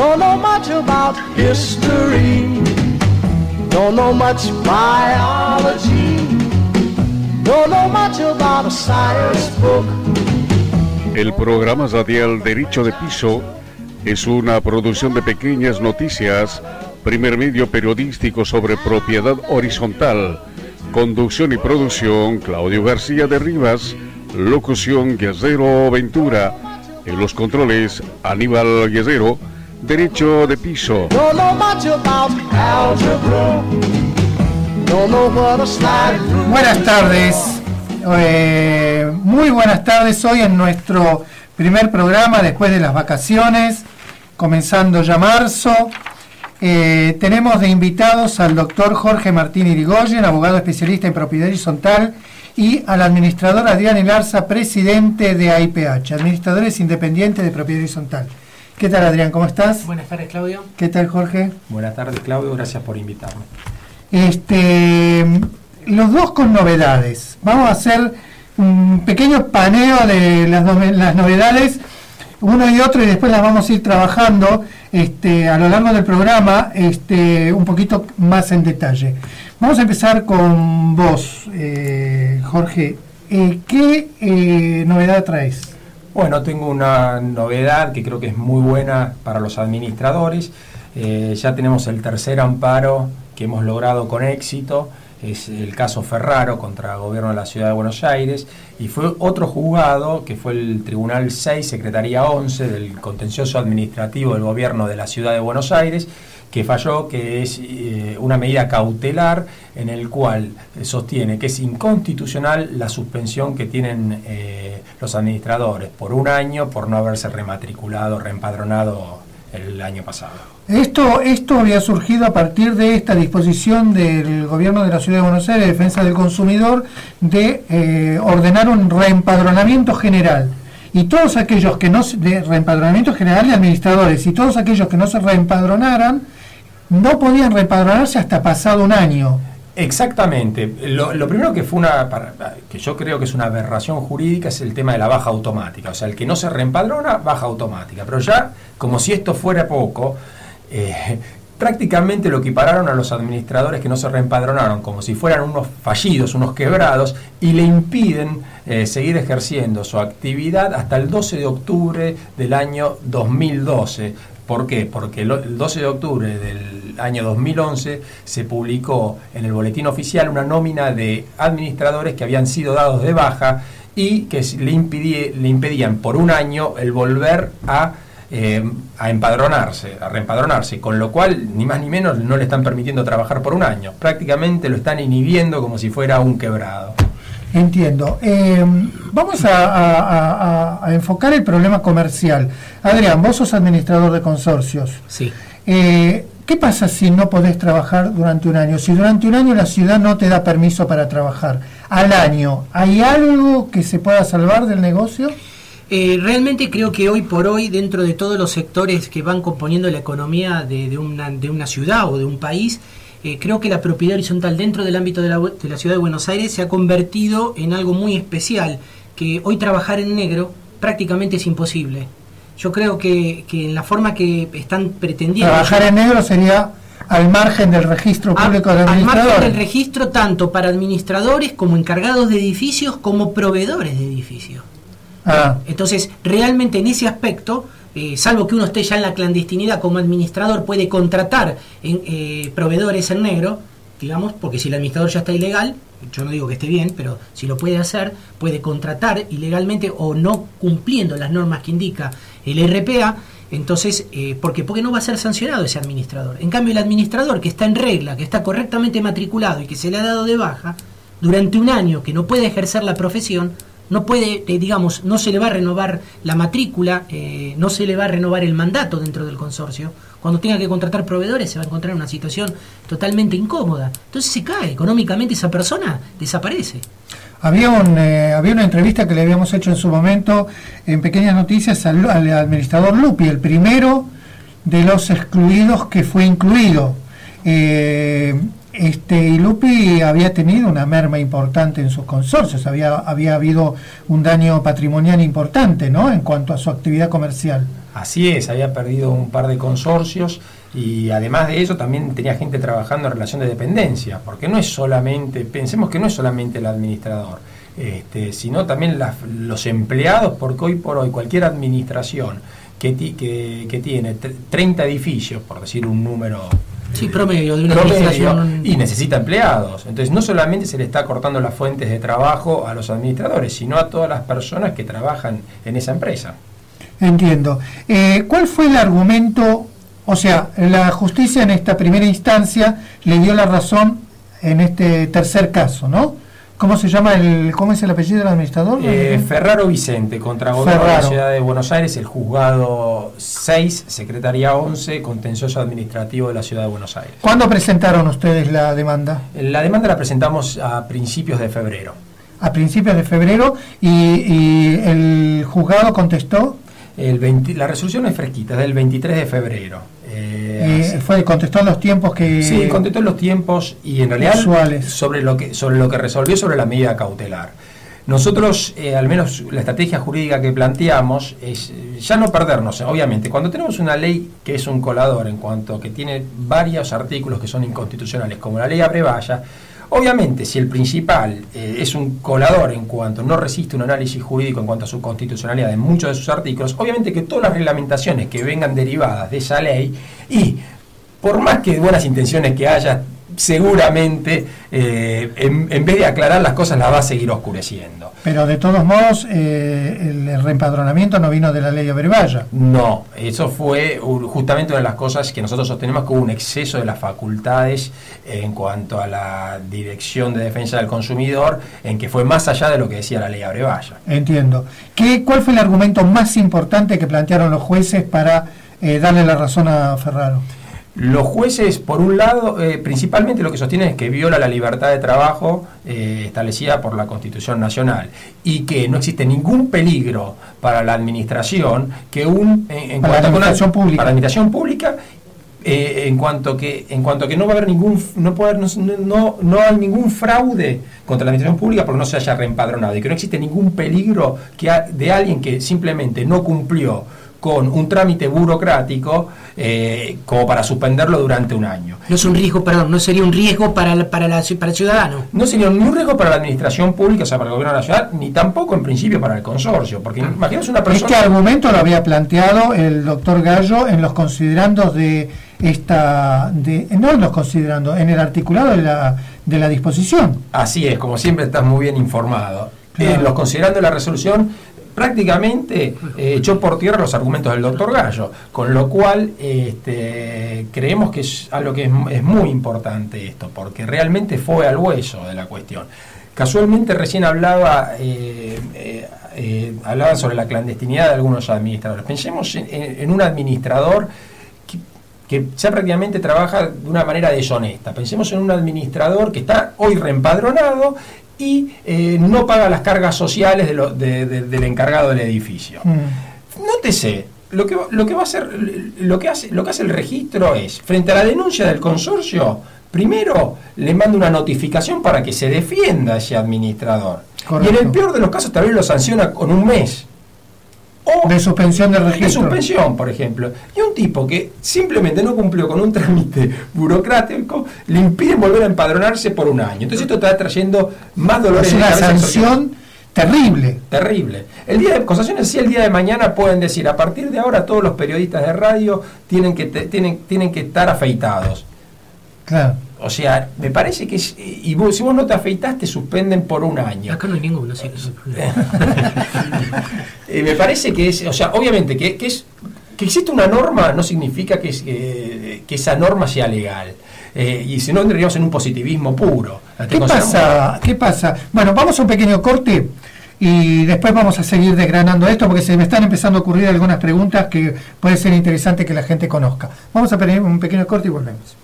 Don't know much about history. Don't know much biology. Don't know much about a science book. El programa radial Derecho de Piso es una producción de Pequeñas Noticias, primer medio periodístico sobre propiedad horizontal. Conducción y producción, Claudio García de Rivas. Locución, Guerrero Ventura. En los controles, Aníbal Guerrero. Derecho de Piso. Don't know much about algebra. Don't know what a slide rule. Buenas tardes. Muy buenas tardes. Hoy en nuestro primer programa después de las vacaciones, comenzando ya marzo. Tenemos de invitados al doctor Jorge Martín Irigoyen, abogado especialista en propiedad horizontal, y al administrador Adrián Ilarza, presidente de AIPH, Administradores Independientes de Propiedad Horizontal. ¿Qué tal, Adrián? ¿Cómo estás? Buenas tardes, Claudio. ¿Qué tal, Jorge? Buenas tardes, Claudio. Gracias por invitarme. Los dos con novedades. Vamos a hacer un pequeño paneo de las novedades, uno y otro, y después las vamos a ir trabajando a lo largo del programa un poquito más en detalle. Vamos a empezar con vos, Jorge. ¿Qué novedad traes? Bueno, tengo una novedad que creo que es muy buena para los administradores. Ya tenemos el tercer amparo que hemos logrado con éxito. Es el caso Ferraro contra el gobierno de la Ciudad de Buenos Aires, y fue otro juzgado que fue el Tribunal 6, Secretaría 11 del Contencioso Administrativo del Gobierno de la Ciudad de Buenos Aires, que falló que es una medida cautelar en el cual sostiene que es inconstitucional la suspensión que tienen los administradores por un año por no haberse rematriculado, reempadronado el año pasado. Esto había surgido a partir de esta disposición del Gobierno de la Ciudad de Buenos Aires de Defensa del Consumidor de ordenar un reempadronamiento general. Y todos aquellos que no de reempadronamiento general de administradores, y todos aquellos que no se reempadronaran no podían reempadronarse hasta pasado un año. Exactamente. Lo primero que fue que yo creo que es una aberración jurídica es el tema de la baja automática. O sea, el que no se reempadrona, baja automática. Pero ya, como si esto fuera poco, prácticamente lo equipararon a los administradores que no se reempadronaron como si fueran unos fallidos, unos quebrados, y le impiden seguir ejerciendo su actividad hasta el 12 de octubre del año 2012. ¿Por qué? Porque el 12 de octubre del año 2011 se publicó en el Boletín Oficial una nómina de administradores que habían sido dados de baja y que le impedían por un año el volver a empadronarse, a reempadronarse, con lo cual ni más ni menos no le están permitiendo trabajar por un año. Prácticamente lo están inhibiendo como si fuera un quebrado. Entiendo. Vamos a enfocar el problema comercial. Adrián, vos sos administrador de consorcios. Sí. ¿Qué pasa si no podés trabajar durante un año? Si durante un año la ciudad no te da permiso para trabajar, al año, ¿hay algo que se pueda salvar del negocio? Realmente creo que hoy por hoy, dentro de todos los sectores que van componiendo la economía de una ciudad o de un país, creo que la propiedad horizontal dentro del ámbito de la Ciudad de Buenos Aires se ha convertido en algo muy especial, que hoy trabajar en negro prácticamente es imposible. Yo creo que en la forma que están pretendiendo... Trabajar en negro sería al margen del registro público de administradores. Al margen del registro tanto para administradores como encargados de edificios como proveedores de edificios. Entonces, realmente en ese aspecto, salvo que uno esté ya en la clandestinidad como administrador, puede contratar proveedores en negro, digamos, porque si el administrador ya está ilegal, yo no digo que esté bien, pero si lo puede hacer, puede contratar ilegalmente o no cumpliendo las normas que indica el RPA. Entonces, ¿por qué? Porque no va a ser sancionado ese administrador. En cambio, el administrador que está en regla, que está correctamente matriculado y que se le ha dado de baja, durante un año que no puede ejercer la profesión, no puede, digamos, no se le va a renovar la matrícula, no se le va a renovar el mandato dentro del consorcio. Cuando tenga que contratar proveedores se va a encontrar en una situación totalmente incómoda. Entonces se cae, económicamente esa persona desaparece. Había una entrevista que le habíamos hecho en su momento en Pequeñas Noticias al administrador Lupi, el primero de los excluidos que fue incluido. y Lupi había tenido una merma importante en sus consorcios, había habido un daño patrimonial importante, ¿no?, en cuanto a su actividad comercial. Así es, había perdido un par de consorcios y además de eso también tenía gente trabajando en relación de dependencia, porque no es solamente, pensemos que no es solamente el administrador, sino también los empleados, porque hoy por hoy cualquier administración que tiene 30 edificios, por decir un número... Sí, promedio de una administración. Y necesita empleados. Entonces no solamente se le está cortando las fuentes de trabajo a los administradores, sino a todas las personas que trabajan en esa empresa. Entiendo. ¿Cuál fue el argumento? O sea, la justicia en esta primera instancia le dio la razón en este tercer caso, ¿no? ¿Cómo se llama cómo es el apellido del administrador? Ferraro Vicente, contra Gobierno de la Ciudad de Buenos Aires, el juzgado 6, Secretaría 11, Contencioso Administrativo de la Ciudad de Buenos Aires. ¿Cuándo presentaron ustedes la demanda? La demanda la presentamos a principios de febrero. A principios de febrero, y el juzgado contestó. La resolución es fresquita, es del 23 de febrero. Contestó en los tiempos que... Sí, contestó en los tiempos y en realidad usuales. sobre lo que resolvió sobre la medida cautelar. Nosotros, al menos la estrategia jurídica que planteamos es ya no perdernos. Obviamente, cuando tenemos una ley que es un colador en cuanto que tiene varios artículos que son inconstitucionales, como la ley Abrevaya, obviamente, si el principal es un colador en cuanto no resiste un análisis jurídico en cuanto a su constitucionalidad en muchos de sus artículos, obviamente que todas las reglamentaciones que vengan derivadas de esa ley, y por más que buenas intenciones que haya, seguramente en vez de aclarar las cosas las va a seguir oscureciendo. Pero de todos modos, el reempadronamiento no vino de la ley Abrevaya. No, eso fue justamente una de las cosas que nosotros sostenemos, que hubo un exceso de las facultades en cuanto a la Dirección de Defensa del Consumidor, en que fue más allá de lo que decía la ley Abrevaya. Entiendo. ¿Cuál fue el argumento más importante que plantearon los jueces para darle la razón a Ferraro? Los jueces, por un lado, principalmente lo que sostienen es que viola la libertad de trabajo establecida por la Constitución Nacional, y que no existe ningún peligro para la administración para la administración pública, en cuanto que no va a haber no hay ningún fraude contra la administración pública porque no se haya reempadronado, y que no existe ningún peligro de alguien que simplemente no cumplió con un trámite burocrático como para suspenderlo durante un año. No es un riesgo, no sería un riesgo para el ciudadano. No sería ni un riesgo para la administración pública, o sea, para el gobierno de la ciudad, ni tampoco en principio para el consorcio, porque imagínense una persona... Este argumento lo había planteado el doctor Gallo en los considerandos en el articulado de la disposición. Así es, como siempre estás muy bien informado. Claro. Los considerandos de la resolución prácticamente echó por tierra los argumentos del doctor Gallo, con lo cual creemos que es algo que es muy importante esto, porque realmente fue al hueso de la cuestión. Casualmente recién hablaban sobre la clandestinidad de algunos administradores. Pensemos en un administrador que ya prácticamente trabaja de una manera deshonesta. Pensemos en un administrador que está hoy reempadronado y no paga las cargas sociales del encargado del edificio. Nótese, lo que va a hacer, lo que hace el registro es, frente a la denuncia del consorcio, primero le manda una notificación para que se defienda ese administrador. Correcto. Y en el peor de los casos tal vez lo sanciona con un mes. O de suspensión del registro. De suspensión, por ejemplo. Y un tipo que simplemente no cumplió con un trámite burocrático, le impiden volver a empadronarse por un año. Entonces esto está trayendo más dolores. Es una sanción terrible. Terrible. El día de Constitución, sí, el día de mañana pueden decir, a partir de ahora todos los periodistas de radio tienen que estar afeitados. Claro. O sea, me parece que si vos no te afeitás, te suspenden por un año. Acá no hay ninguno, sí. Me parece que es, o sea, obviamente que existe una norma no significa que esa norma sea legal. Y si no, entraríamos en un positivismo puro. ¿Qué pasa? Bueno, vamos a un pequeño corte y después vamos a seguir desgranando esto, porque se me están empezando a ocurrir algunas preguntas que puede ser interesante que la gente conozca. Vamos a pedir un pequeño corte y volvemos.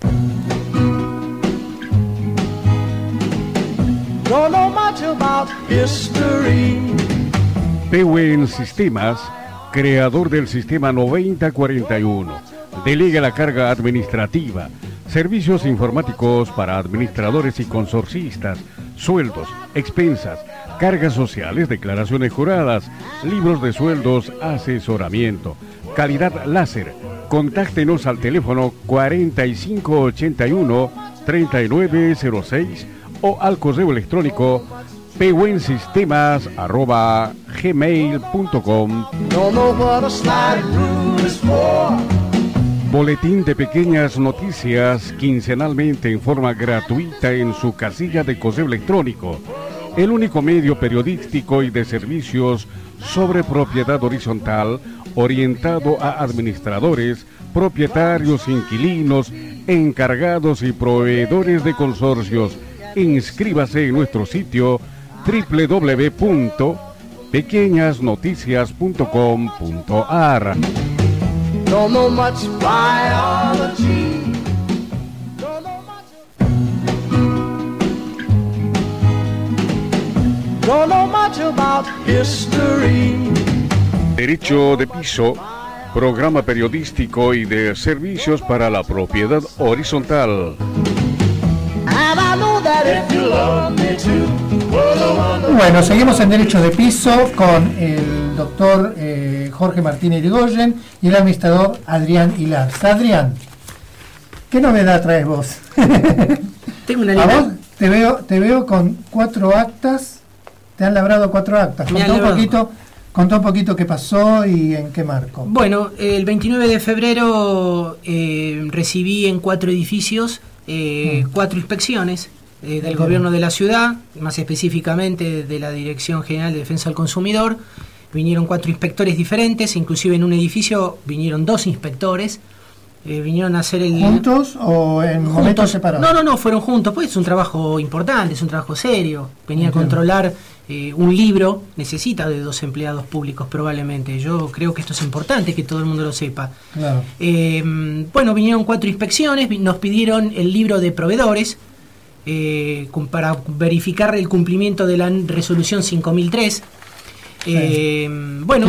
Don't know much about history. PWN Sistemas, creador del sistema 9041, delega la carga administrativa, Servicios informáticos para administradores y consorcistas, sueldos, expensas, cargas sociales, declaraciones juradas, libros de sueldos, asesoramiento, calidad láser. Contáctenos al teléfono 4581-3906 o al correo electrónico pehuensistemas@gmail.com. Boletín de Pequeñas Noticias, quincenalmente en forma gratuita en su casilla de correo electrónico. El único medio periodístico y de servicios sobre propiedad horizontal orientado a administradores, propietarios, inquilinos, encargados y proveedores de consorcios. Inscríbase en nuestro sitio www.pequeñasnoticias.com.ar. Don't know much biology. Don't know much about history. Derecho de Piso, programa periodístico y de servicios para la propiedad horizontal. Bueno, seguimos en Derecho de Piso con el doctor Jorge Martín Irigoyen y el administrador Adrián Ilarza. Adrián, ¿qué novedad traes vos? Tengo una ¿A vos? Te veo con 4 actas, te han labrado 4 actas. Contá un poquito qué pasó y en qué marco. Bueno, el 29 de febrero recibí en 4 edificios 4 inspecciones del gobierno de la ciudad, más específicamente de la Dirección General de Defensa del Consumidor. Vinieron 4 inspectores diferentes, inclusive en un edificio vinieron 2 inspectores. Vinieron a hacer el... ¿Juntos o en momentos separados? No, fueron juntos, pues es un trabajo importante, es un trabajo serio. Venía a controlar un libro, necesita de 2 empleados públicos probablemente. Yo creo que esto es importante, que todo el mundo lo sepa. Claro. Bueno, vinieron 4 inspecciones, nos pidieron el libro de proveedores para verificar el cumplimiento de la resolución 5003. Sí. Bueno,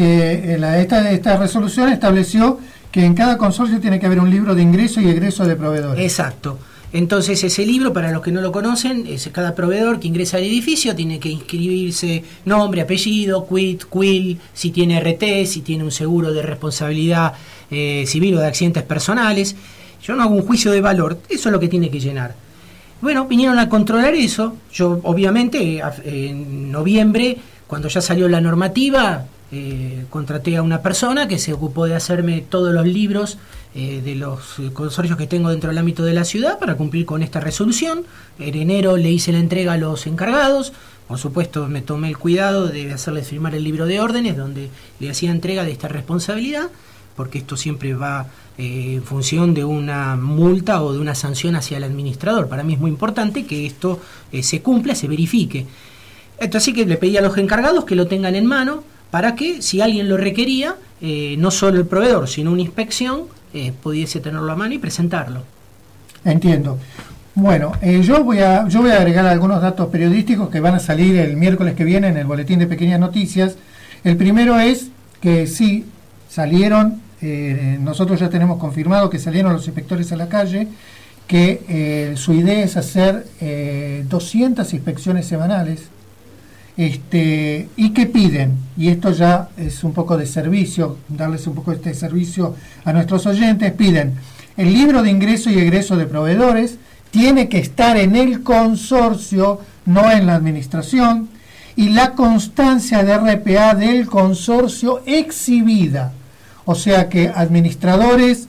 esta resolución estableció que en cada consorcio tiene que haber un libro de ingreso y egreso de proveedores. Exacto. Entonces ese libro, para los que no lo conocen, es cada proveedor que ingresa al edificio tiene que inscribirse nombre, apellido, quit, quill, si tiene RT, si tiene un seguro de responsabilidad civil o de accidentes personales. Yo no hago un juicio de valor, eso es lo que tiene que llenar. Bueno, vinieron a controlar eso. Yo obviamente en noviembre, cuando ya salió la normativa, contraté a una persona que se ocupó de hacerme todos los libros de los consorcios que tengo dentro del ámbito de la ciudad para cumplir con esta resolución. En enero le hice la entrega a los encargados. Por supuesto, me tomé el cuidado de hacerles firmar el libro de órdenes donde le hacía entrega de esta responsabilidad, porque esto siempre va en función de una multa o de una sanción hacia el administrador. Para mí es muy importante que esto se cumpla, se verifique. Así que le pedí a los encargados que lo tengan en mano para que, si alguien lo requería, no solo el proveedor, sino una inspección, pudiese tenerlo a mano y presentarlo. Entiendo. Bueno, yo voy a agregar algunos datos periodísticos que van a salir el miércoles que viene en el Boletín de Pequeñas Noticias. El primero es que sí, salieron, nosotros ya tenemos confirmado que salieron los inspectores a la calle, que su idea es hacer 200 inspecciones semanales. ¿Y qué piden? Y esto ya es un poco de servicio, darles un poco de servicio a nuestros oyentes. Piden el libro de ingreso y egreso de proveedores, tiene que estar en el consorcio, no en la administración, y la constancia de RPA del consorcio exhibida. O sea que administradores,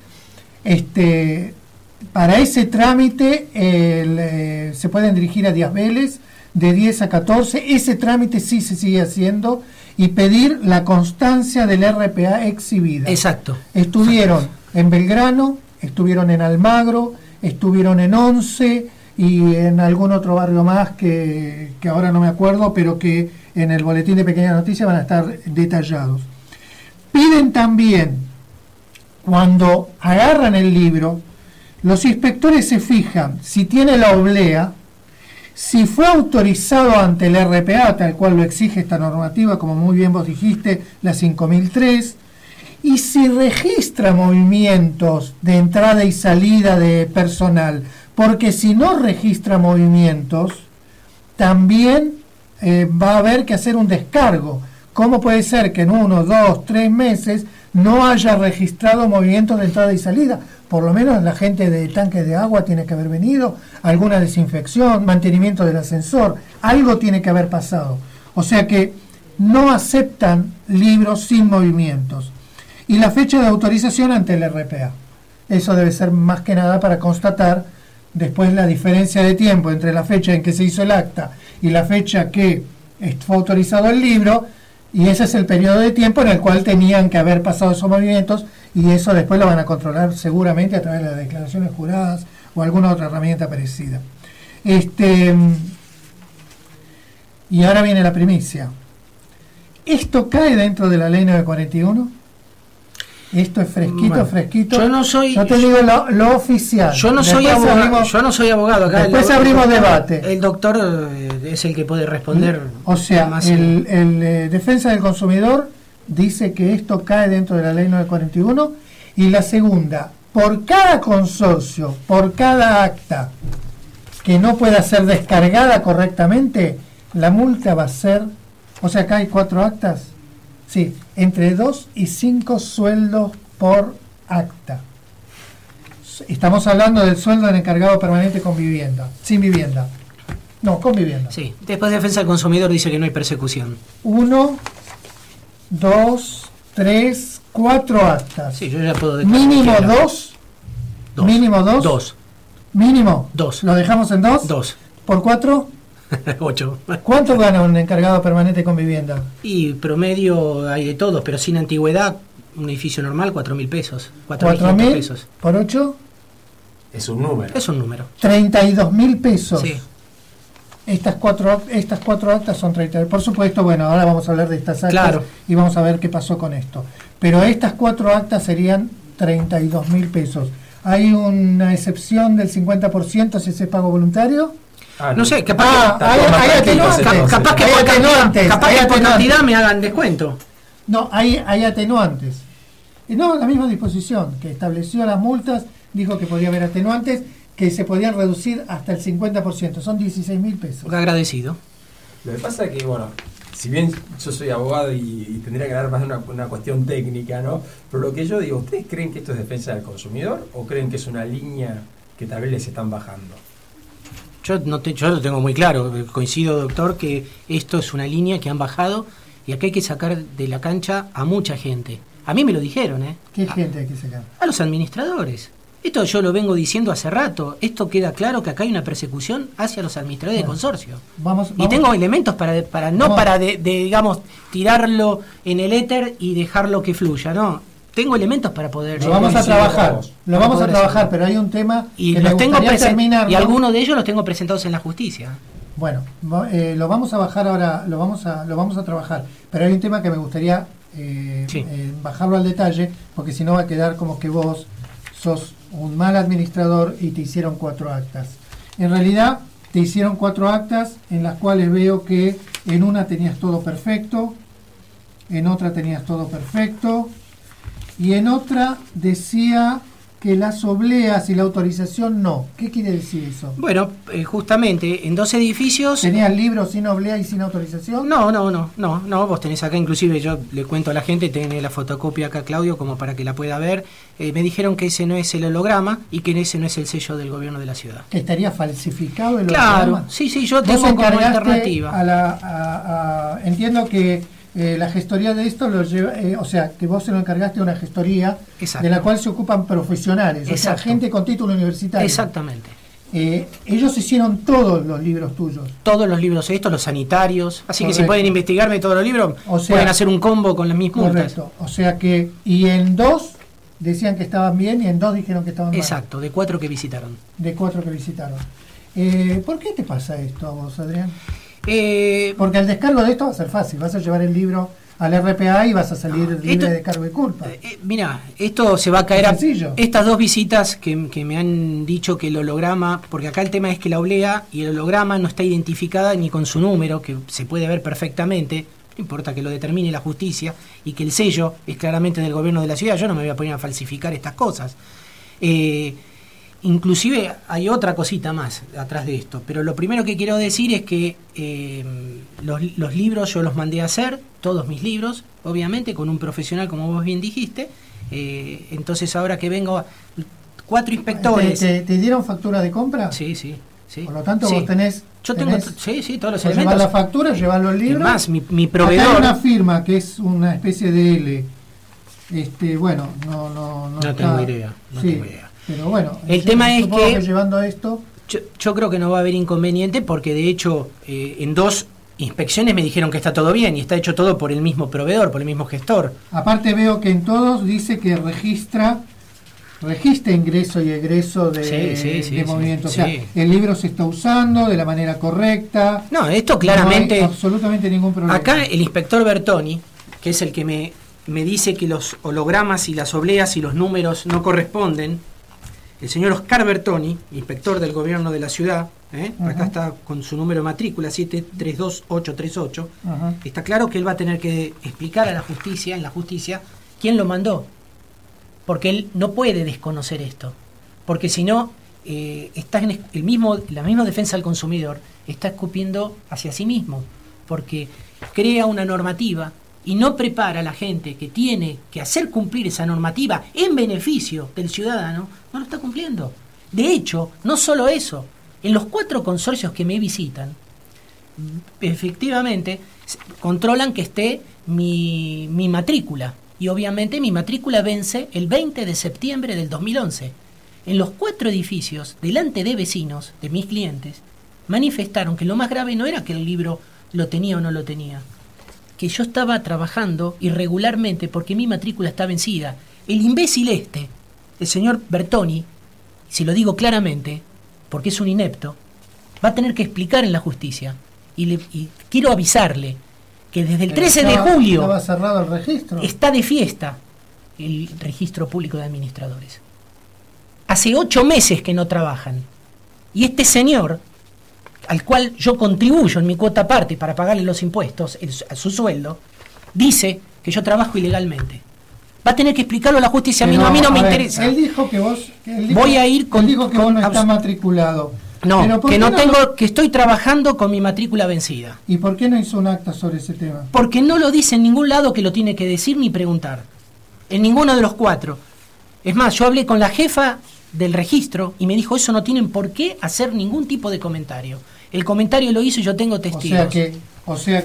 para ese trámite se pueden dirigir a Díaz Vélez, de 10 a 14, ese trámite sí se sigue haciendo, y pedir la constancia del RPA exhibida. Exacto. Estuvieron en Belgrano, estuvieron en Almagro, estuvieron en Once y en algún otro barrio más que ahora no me acuerdo, pero que en el Boletín de Pequeñas Noticias van a estar detallados. Piden también, cuando agarran el libro, los inspectores se fijan si tiene la oblea, si fue autorizado ante el RPA, tal cual lo exige esta normativa, como muy bien vos dijiste, la 5003, y si registra movimientos de entrada y salida de personal, porque si no registra movimientos, también va a haber que hacer un descargo. ¿Cómo puede ser que en 1, 2, 3 meses no haya registrado movimientos de entrada y salida? Por lo menos la gente de tanques de agua tiene que haber venido, alguna desinfección, mantenimiento del ascensor, algo tiene que haber pasado. O sea que no aceptan libros sin movimientos. Y la fecha de autorización ante el RPA. Eso debe ser más que nada para constatar después la diferencia de tiempo entre la fecha en que se hizo el acta y la fecha que fue autorizado el libro, y ese es el periodo de tiempo en el cual tenían que haber pasado esos movimientos, y eso después lo van a controlar seguramente a través de las declaraciones juradas o alguna otra herramienta parecida. Y ahora viene la primicia. ¿Esto cae dentro de la ley 941? Esto es fresquito. Yo te digo lo oficial. Yo no soy abogado acá. Después abrimos debate. El doctor es el que puede responder. O sea, el defensa del consumidor dice que esto cae dentro de la ley 941, y la segunda, por cada consorcio, por cada acta que no pueda ser descargada correctamente, la multa va a ser, o sea, acá hay 4 actas, sí, entre 2 y 5 sueldos por acta. Estamos hablando del sueldo del encargado permanente con vivienda, sin vivienda. No, con vivienda. Sí, después de defensa del consumidor dice que no hay persecución. 1, 2, 3, 4 actas. Sí, yo ya puedo mínimo 2. Mínimo 2. 2. Mínimo 2. ¿Lo dejamos en 2? 2. ¿Por 4? 8. ¿Cuánto gana un encargado permanente con vivienda? Y promedio hay de todos, pero sin antigüedad, un edificio normal, 4.000 pesos. 4.500 pesos. ¿Por 8? Es un número. 32.000 pesos. Sí. Estas cuatro actas son 30. Por supuesto, bueno, ahora vamos a hablar de estas actas, claro, y vamos a ver qué pasó con esto. Pero estas 4 actas serían 32.000 pesos. ¿Hay una excepción del 50% si ese pago voluntario? No sé, capaz que por cantidad me hagan descuento. No, hay atenuantes. No, la misma disposición que estableció las multas dijo que podía haber atenuantes que se podían reducir hasta el 50%, son 16.000 pesos. Agradecido. Lo que pasa es que, bueno, si bien yo soy abogado y tendría que hablar más de una cuestión técnica, ¿no? Pero lo que yo digo, ¿ustedes creen que esto es defensa del consumidor o creen que es una línea que tal vez les están bajando? Yo lo tengo muy claro, coincido, doctor, que esto es una línea que han bajado y acá hay que sacar de la cancha a mucha gente. A mí me lo dijeron, ¿eh? ¿Qué gente hay que sacar? A los administradores. Esto yo lo vengo diciendo hace rato. Esto queda claro que acá hay una persecución hacia los administradores de consorcio. Y tengo elementos para digamos, tirarlo en el éter y dejarlo que fluya, ¿no? Tengo elementos para poder... Lo vamos a trabajar, pero hay un tema y que los tengo terminar, y algunos de ellos los tengo presentados en la justicia. Bueno, lo vamos a bajar ahora, lo vamos a trabajar, pero hay un tema que me gustaría bajarlo al detalle, porque si no va a quedar como que vos sos un mal administrador y te hicieron 4 actas. En realidad te hicieron 4 actas en las cuales veo que en una tenías todo perfecto, en otra tenías todo perfecto, y en otra decía que las obleas y la autorización no. ¿Qué quiere decir eso? Bueno, justamente en 2 edificios... ¿Tenías libros sin oblea y sin autorización? No, vos tenés acá, inclusive yo le cuento a la gente, tenés la fotocopia acá, Claudio, como para que la pueda ver. Me dijeron que ese no es el holograma y que ese no es el sello del gobierno de la ciudad. ¿Que estaría falsificado el holograma? Claro, sí, yo tengo como alternativa. Entiendo que la gestoría de esto lo lleva, o sea, que vos se lo encargaste de una gestoría. Exacto. De la cual se ocupan profesionales, o sea, gente con título universitario. Exactamente. Ellos hicieron todos los libros tuyos. Todos los libros estos, los sanitarios. Así correcto. Que si pueden investigarme todos los libros, o sea, pueden hacer un combo con las mismas multas. Correcto. O sea que, y en 2 decían que estaban bien y en 2 dijeron que estaban mal. Exacto, de 4 que visitaron. ¿Por qué te pasa esto a vos, Adrián? Porque el descargo de esto va a ser fácil, vas a llevar el libro al RPA y vas a salir libre de cargo y culpa. Mira, esto se va a caer a estas 2 visitas que me han dicho que el holograma, porque acá el tema es que la oblea y el holograma no está identificada ni con su número, que se puede ver perfectamente. no importa que lo determine la justicia y que el sello es claramente del gobierno de la ciudad, yo no me voy a poner a falsificar estas cosas. Inclusive hay otra cosita más atrás de esto, pero lo primero que quiero decir es que los libros yo los mandé a hacer, todos mis libros, obviamente, con un profesional, como vos bien dijiste. Entonces ahora que vengo, 4 inspectores... ¿Te dieron factura de compra? Sí. Por lo tanto, vos tenés... Yo tengo, todos los elementos. Llevar la factura, llevar los libros. Además, mi proveedor... Acá hay una firma que es una especie de L. Bueno, no tengo idea. Pero bueno, el tema es que llevando esto... Yo creo que no va a haber inconveniente porque de hecho en 2 inspecciones me dijeron que está todo bien y está hecho todo por el mismo proveedor, por el mismo gestor. Aparte veo que en todos dice que registra ingreso y egreso de movimiento. O sea, el libro se está usando de la manera correcta. No, esto claramente... No hay absolutamente ningún problema. Acá el inspector Bertoni, que es el que me dice que los hologramas y las obleas y los números no corresponden, el señor Oscar Bertoni, inspector del gobierno de la ciudad, acá está con su número de matrícula 732838, está claro que él va a tener que explicar a la justicia, en la justicia, quién lo mandó. Porque él no puede desconocer esto, porque si no, está en la misma defensa del consumidor está escupiendo hacia sí mismo, porque crea una normativa y no prepara a la gente que tiene que hacer cumplir esa normativa en beneficio del ciudadano, no lo está cumpliendo. De hecho, no solo eso, en los 4 consorcios que me visitan, efectivamente controlan que esté mi matrícula. Y obviamente mi matrícula vence el 20 de septiembre del 2011. En los 4 edificios, delante de vecinos, de mis clientes, manifestaron que lo más grave no era que el libro lo tenía o no lo tenía, que yo estaba trabajando irregularmente porque mi matrícula está vencida. El imbécil el señor Bertoni, si lo digo claramente, porque es un inepto, va a tener que explicar en la justicia. Y quiero avisarle que desde el 13 de julio estaba cerrado el registro. Está de fiesta el registro público de administradores. Hace 8 meses que no trabajan. Y este señor, al cual yo contribuyo en mi cuota aparte para pagarle los impuestos, a su sueldo, dice que yo trabajo ilegalmente. Va a tener que explicarlo a la justicia. A mí no me interesa. Él dijo que vos... Voy a ir con... Él dijo que vos no estás matriculado. No, que estoy trabajando con mi matrícula vencida. ¿Y por qué no hizo un acta sobre ese tema? Porque no lo dice en ningún lado que lo tiene que decir ni preguntar. En ninguno de los 4. Es más, yo hablé con la jefa del registro y me dijo, eso no tienen por qué hacer ningún tipo de comentario. El comentario lo hizo y yo tengo testigos. O sea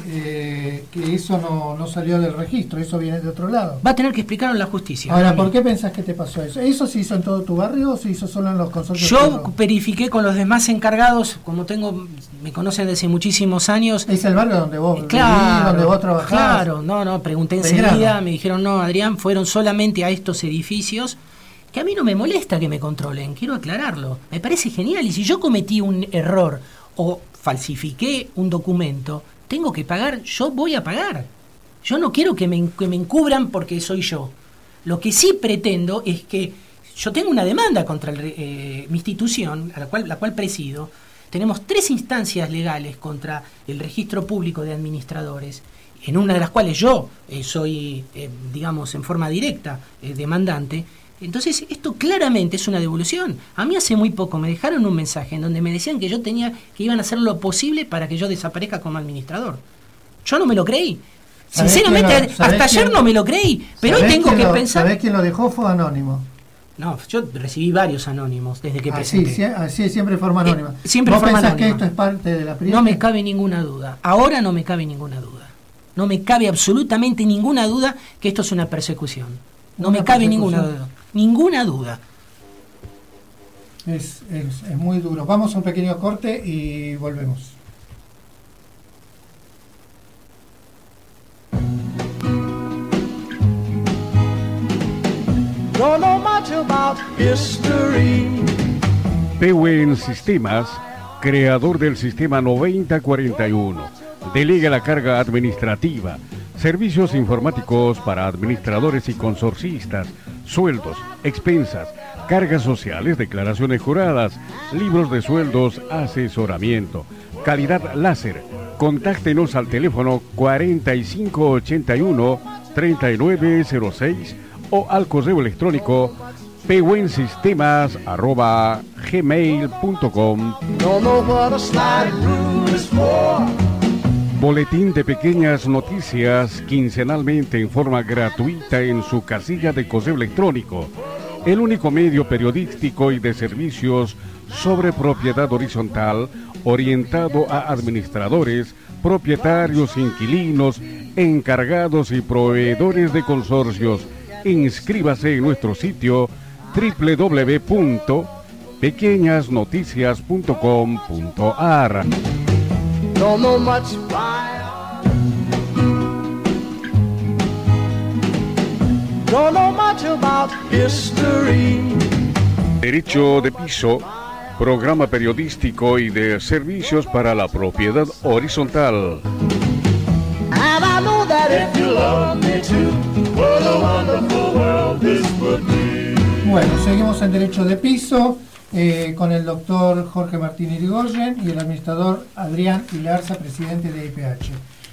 que eso no salió del registro, eso viene de otro lado. Va a tener que explicarlo en la justicia. Ahora, ¿por qué pensás que te pasó eso? ¿Eso se hizo en todo tu barrio o se hizo solo en los consorcios? Yo verifiqué con los demás encargados, como me conocen desde muchísimos años. ¿Es el barrio donde vos vivís, donde vos trabajás? Claro, pregunté enseguida, me dijeron, no, Adrián, fueron solamente a estos edificios, que a mí no me molesta que me controlen, quiero aclararlo. Me parece genial, y si yo cometí un error o falsifiqué un documento, tengo que pagar, yo voy a pagar. Yo no quiero que me encubran porque soy yo. Lo que sí pretendo es que yo tengo una demanda contra mi institución, a la cual presido. Tenemos 3 instancias legales contra el registro público de administradores, en una de las cuales yo soy, digamos, en forma directa demandante. Entonces, esto claramente es una devolución. A mí hace muy poco me dejaron un mensaje en donde me decían que que iban a hacer lo posible para que yo desaparezca como administrador. Yo no me lo creí. Sinceramente, hasta ayer no me lo creí. Pero hoy tengo que pensar... ¿Sabés quién lo dejó? Fue anónimo. No, yo recibí varios anónimos desde que presenté. Así siempre forma anónima. Siempre ¿Vos forma pensás anónima. Que esto es parte de la prieta? No me cabe ninguna duda. Ahora no me cabe ninguna duda. No me cabe absolutamente ninguna duda que esto es una persecución. No me cabe ninguna duda. Ninguna duda. Es muy duro. Vamos a un pequeño corte y volvemos. Don't know much about history. Pewen Sistemas, creador del sistema 9041, delega la carga administrativa, servicios informáticos para administradores y consorcistas, sueldos, expensas, cargas sociales, declaraciones juradas, libros de sueldos, asesoramiento, calidad láser, Contáctenos al teléfono 4581-3906 o al correo electrónico pehuensistemas@gmail.com. Boletín de pequeñas noticias quincenalmente en forma gratuita en su casilla de correo electrónico. El único medio periodístico y de servicios sobre propiedad horizontal orientado a administradores, propietarios, inquilinos, encargados y proveedores de consorcios. Inscríbase en nuestro sitio www.pequeñasnoticias.com.ar. Don't know much don't know much about history. Derecho de piso, programa periodístico y de servicios para la propiedad horizontal. And I know that if you love me too, what a wonderful world this would be. Bueno, seguimos en Derecho de Piso con el doctor Jorge Martín Irigoyen y el administrador Adrián Ilarza, presidente de IPH.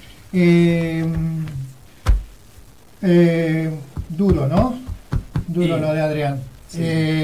Duro, ¿no? Duro lo de Adrián. Sí.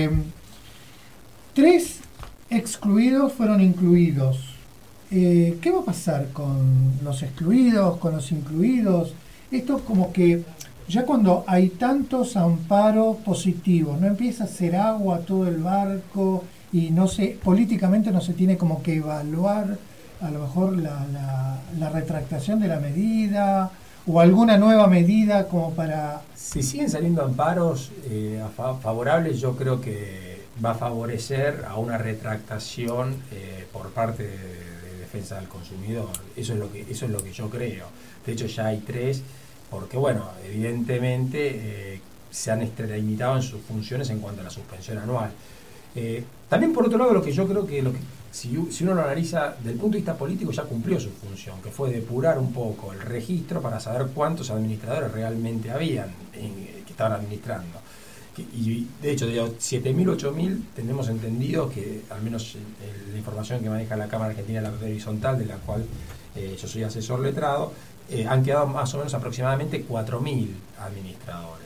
3 excluidos fueron incluidos. ¿Qué va a pasar con los excluidos, con los incluidos? Esto como que ya cuando hay tantos amparos positivos, no empieza a hacer agua todo el barco y no se, políticamente no se tiene como que evaluar a lo mejor la retractación de la medida o alguna nueva medida como para... Si siguen saliendo amparos favorables, yo creo que va a favorecer a una retractación por parte de defensa del consumidor. Eso es lo que yo creo. De hecho ya hay 3, porque bueno, evidentemente se han extralimitado en sus funciones en cuanto a la suspensión anual. También por otro lado, lo que yo creo que si uno lo analiza desde el punto de vista político, ya cumplió su función, que fue depurar un poco el registro para saber cuántos administradores realmente habían que estaban administrando. Y de hecho, de 7.000, 8.000, tenemos entendido que, al menos la información que maneja la Cámara Argentina de la Propiedad Horizontal, de la cual yo soy asesor letrado, han quedado más o menos aproximadamente 4.000 administradores.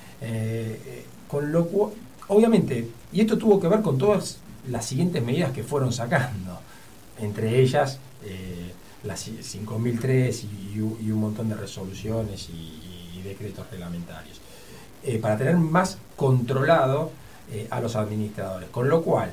Con lo cual, obviamente, y esto tuvo que ver con todas las siguientes medidas que fueron sacando, entre ellas las 5.003 y un montón de resoluciones y decretos reglamentarios, para tener más controlado a los administradores. Con lo cual,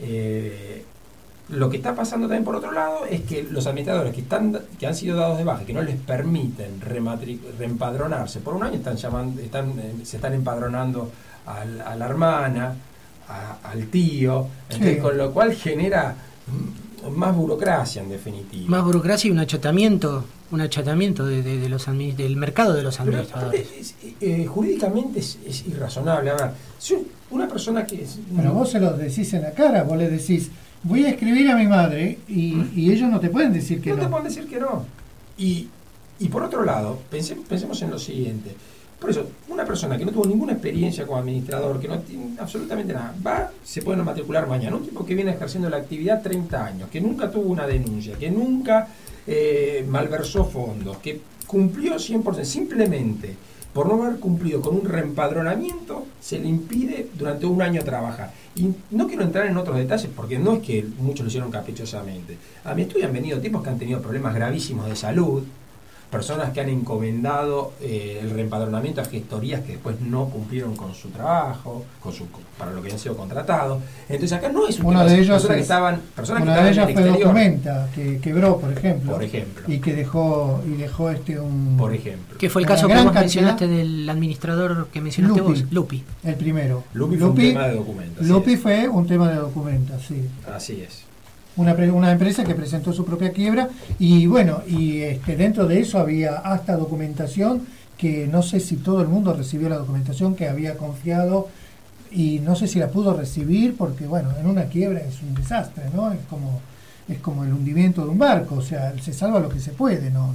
lo que está pasando también por otro lado es que los administradores que han sido dados de baja, que no les permiten reempadronarse por un año, se están empadronando a la hermana, al tío, entonces, sí. Con lo cual genera más burocracia en definitiva. Más burocracia y un achatamiento de los del mercado de los administradores. Pero, jurídicamente es irrazonable. A ver, si una persona que... Pero vos se lo decís en la cara, vos le decís, voy a escribir a mi madre y ellos no te pueden decir que no. No te pueden decir que no. Y por otro lado, pensemos en lo siguiente. Por eso, una persona que no tuvo ninguna experiencia como administrador, que no tiene absolutamente nada, se puede matricular mañana. Un tipo que viene ejerciendo la actividad 30 años, que nunca tuvo una denuncia, que nunca malversó fondos, que cumplió 100%, simplemente por no haber cumplido con un reempadronamiento, se le impide durante un año trabajar. Y no quiero entrar en otros detalles, porque no es que muchos lo hicieron caprichosamente. A mi estudio han venido tipos que han tenido problemas gravísimos de salud, personas que han encomendado el reempadronamiento a gestorías que después no cumplieron con su trabajo, para lo que han sido contratados. Entonces acá no es un tema de ellos personas una que de ellas en fue el exterior. Documenta, que quebró, por ejemplo. Y que dejó un... Por ejemplo. Que fue el caso que vos mencionaste del administrador que mencionaste vos, Lupi. El primero. Lupi fue un tema de documentos. Lupi fue un tema de documentos, sí. Así es. Una empresa que presentó su propia quiebra y bueno, dentro de eso había hasta documentación que no sé si todo el mundo recibió la documentación que había confiado y no sé si la pudo recibir porque bueno, en una quiebra es un desastre, ¿no? Es como el hundimiento de un barco, o sea, se salva lo que se puede, no.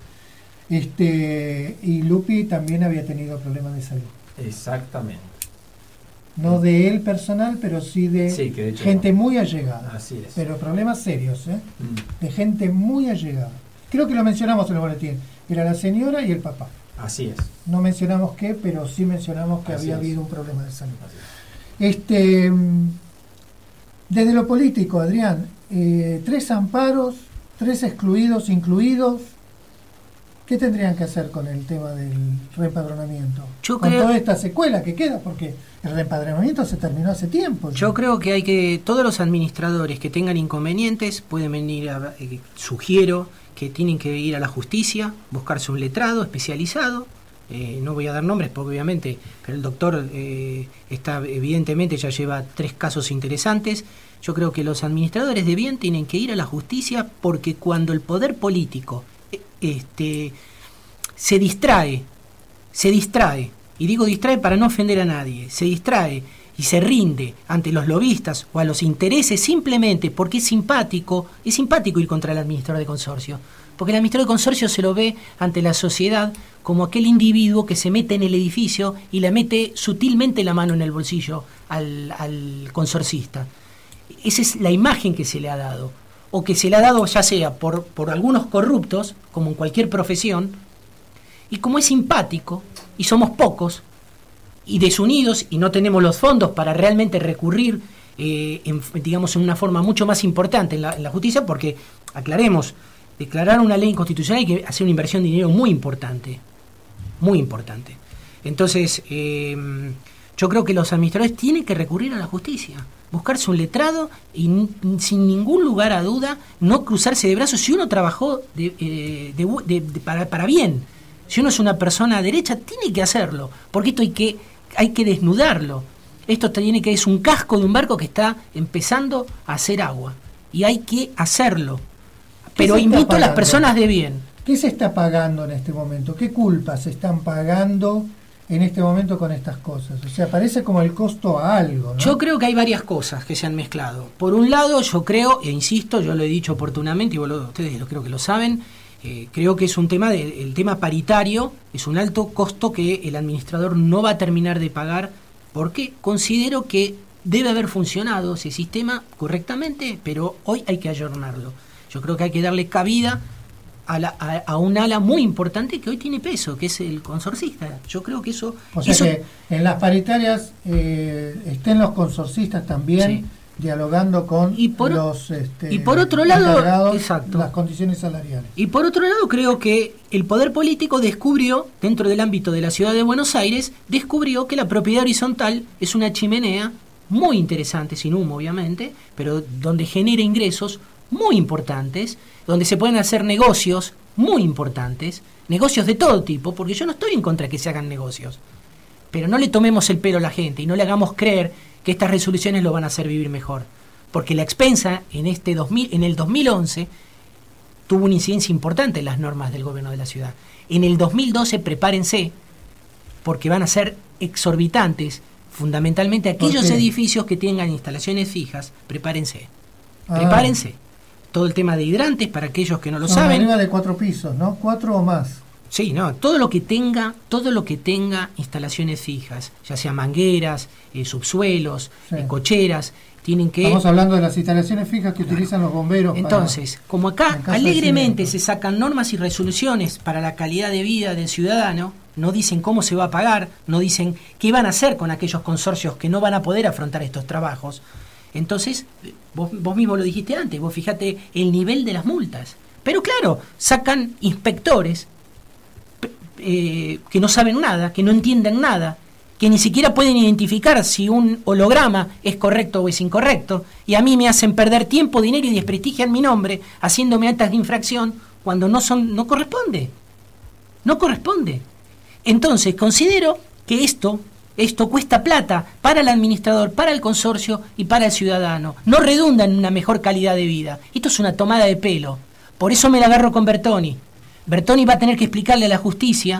Y Lupi también había tenido problemas de salud. Exactamente. No de él personal, pero sí de que hecho, gente muy allegada. Así es. Pero problemas serios, de gente muy allegada. creo que lo mencionamos en el boletín, era la señora y el papá. Así es. No mencionamos qué, pero sí mencionamos que había habido un problema de salud. Desde lo político, Adrián, 3 amparos, 3 excluidos, incluidos. ¿Qué tendrían que hacer con el tema del reempadronamiento? Con toda esta secuela que queda, porque el reempadronamiento se terminó hace tiempo. Yo creo que todos los administradores que tengan inconvenientes pueden venir sugiero que tienen que ir a la justicia, buscarse un letrado especializado. No voy a dar nombres porque obviamente, pero el doctor evidentemente ya lleva 3 casos interesantes. Yo creo que los administradores de bien tienen que ir a la justicia, porque cuando el poder político se distrae, y digo distrae para no ofender a nadie, se distrae y se rinde ante los lobistas o a los intereses simplemente porque es simpático ir contra el administrador de consorcio, porque el administrador de consorcio se lo ve ante la sociedad como aquel individuo que se mete en el edificio y le mete sutilmente la mano en el bolsillo al consorcista. Esa es la imagen que se le ha dado, o que se le ha dado ya sea por algunos corruptos, como en cualquier profesión, y como es simpático, y somos pocos, y desunidos, y no tenemos los fondos para realmente recurrir, en una forma mucho más importante en la justicia, porque, aclaremos, declarar una ley inconstitucional hay que hacer una inversión de dinero muy importante, muy importante. Entonces, yo creo que los administradores tienen que recurrir a la justicia, buscarse un letrado y sin ningún lugar a duda no cruzarse de brazos. Si uno trabajó para bien, si uno es una persona derecha, tiene que hacerlo, porque esto hay que desnudarlo. Esto es un casco de un barco que está empezando a hacer agua, y hay que hacerlo. Pero invito a las personas de bien. ¿Qué se está pagando en este momento? ¿Qué culpas se están pagando en este momento con estas cosas? O sea, parece como el costo a algo, ¿no? Yo creo que hay varias cosas que se han mezclado. Por un lado, yo creo, e insisto, yo lo he dicho oportunamente, y ustedes creo que lo saben, creo que es un tema, el tema paritario, es un alto costo que el administrador no va a terminar de pagar, porque considero que debe haber funcionado ese sistema correctamente, pero hoy hay que ayornarlo. Yo creo que hay que darle cabida a un ala muy importante que hoy tiene peso, que es el consorcista. Yo creo que eso... O sea que en las paritarias estén los consorcistas también, sí, dialogando con los y por otro lado, exacto, las condiciones salariales. Y por otro lado, creo que el poder político descubrió, dentro del ámbito de la ciudad de Buenos Aires, descubrió que la propiedad horizontal es una chimenea muy interesante, sin humo obviamente, pero donde genera ingresos muy importantes, donde se pueden hacer negocios muy importantes, negocios de todo tipo, porque yo no estoy en contra de que se hagan negocios, pero no le tomemos el pelo a la gente y no le hagamos creer que estas resoluciones lo van a hacer vivir mejor, porque la expensa en el 2011 tuvo una incidencia importante en las normas del gobierno de la ciudad. En el 2012 prepárense, porque van a ser exorbitantes, fundamentalmente aquellos edificios que tengan instalaciones fijas. Prepárense. Todo el tema de hidrantes, para aquellos que no lo saben. Arriba de 4 pisos, ¿no? 4 o más. Sí, no, todo lo que tenga instalaciones fijas, ya sea mangueras, subsuelos, sí, cocheras, tienen que... Estamos hablando de las instalaciones fijas que utilizan los bomberos. Entonces, como acá alegremente se sacan normas y resoluciones para la calidad de vida del ciudadano, no dicen cómo se va a pagar, no dicen qué van a hacer con aquellos consorcios que no van a poder afrontar estos trabajos. Entonces, vos mismo lo dijiste antes, vos fijate el nivel de las multas. Pero claro, sacan inspectores que no saben nada, que no entienden nada, que ni siquiera pueden identificar si un holograma es correcto o es incorrecto, y a mí me hacen perder tiempo, dinero y desprestigian mi nombre haciéndome actas de infracción cuando no corresponde. No corresponde. Entonces, considero que esto cuesta plata para el administrador, para el consorcio y para el ciudadano. No redunda en una mejor calidad de vida. Esto es una tomada de pelo. Por eso me la agarro con Bertoni. Bertoni va a tener que explicarle a la justicia,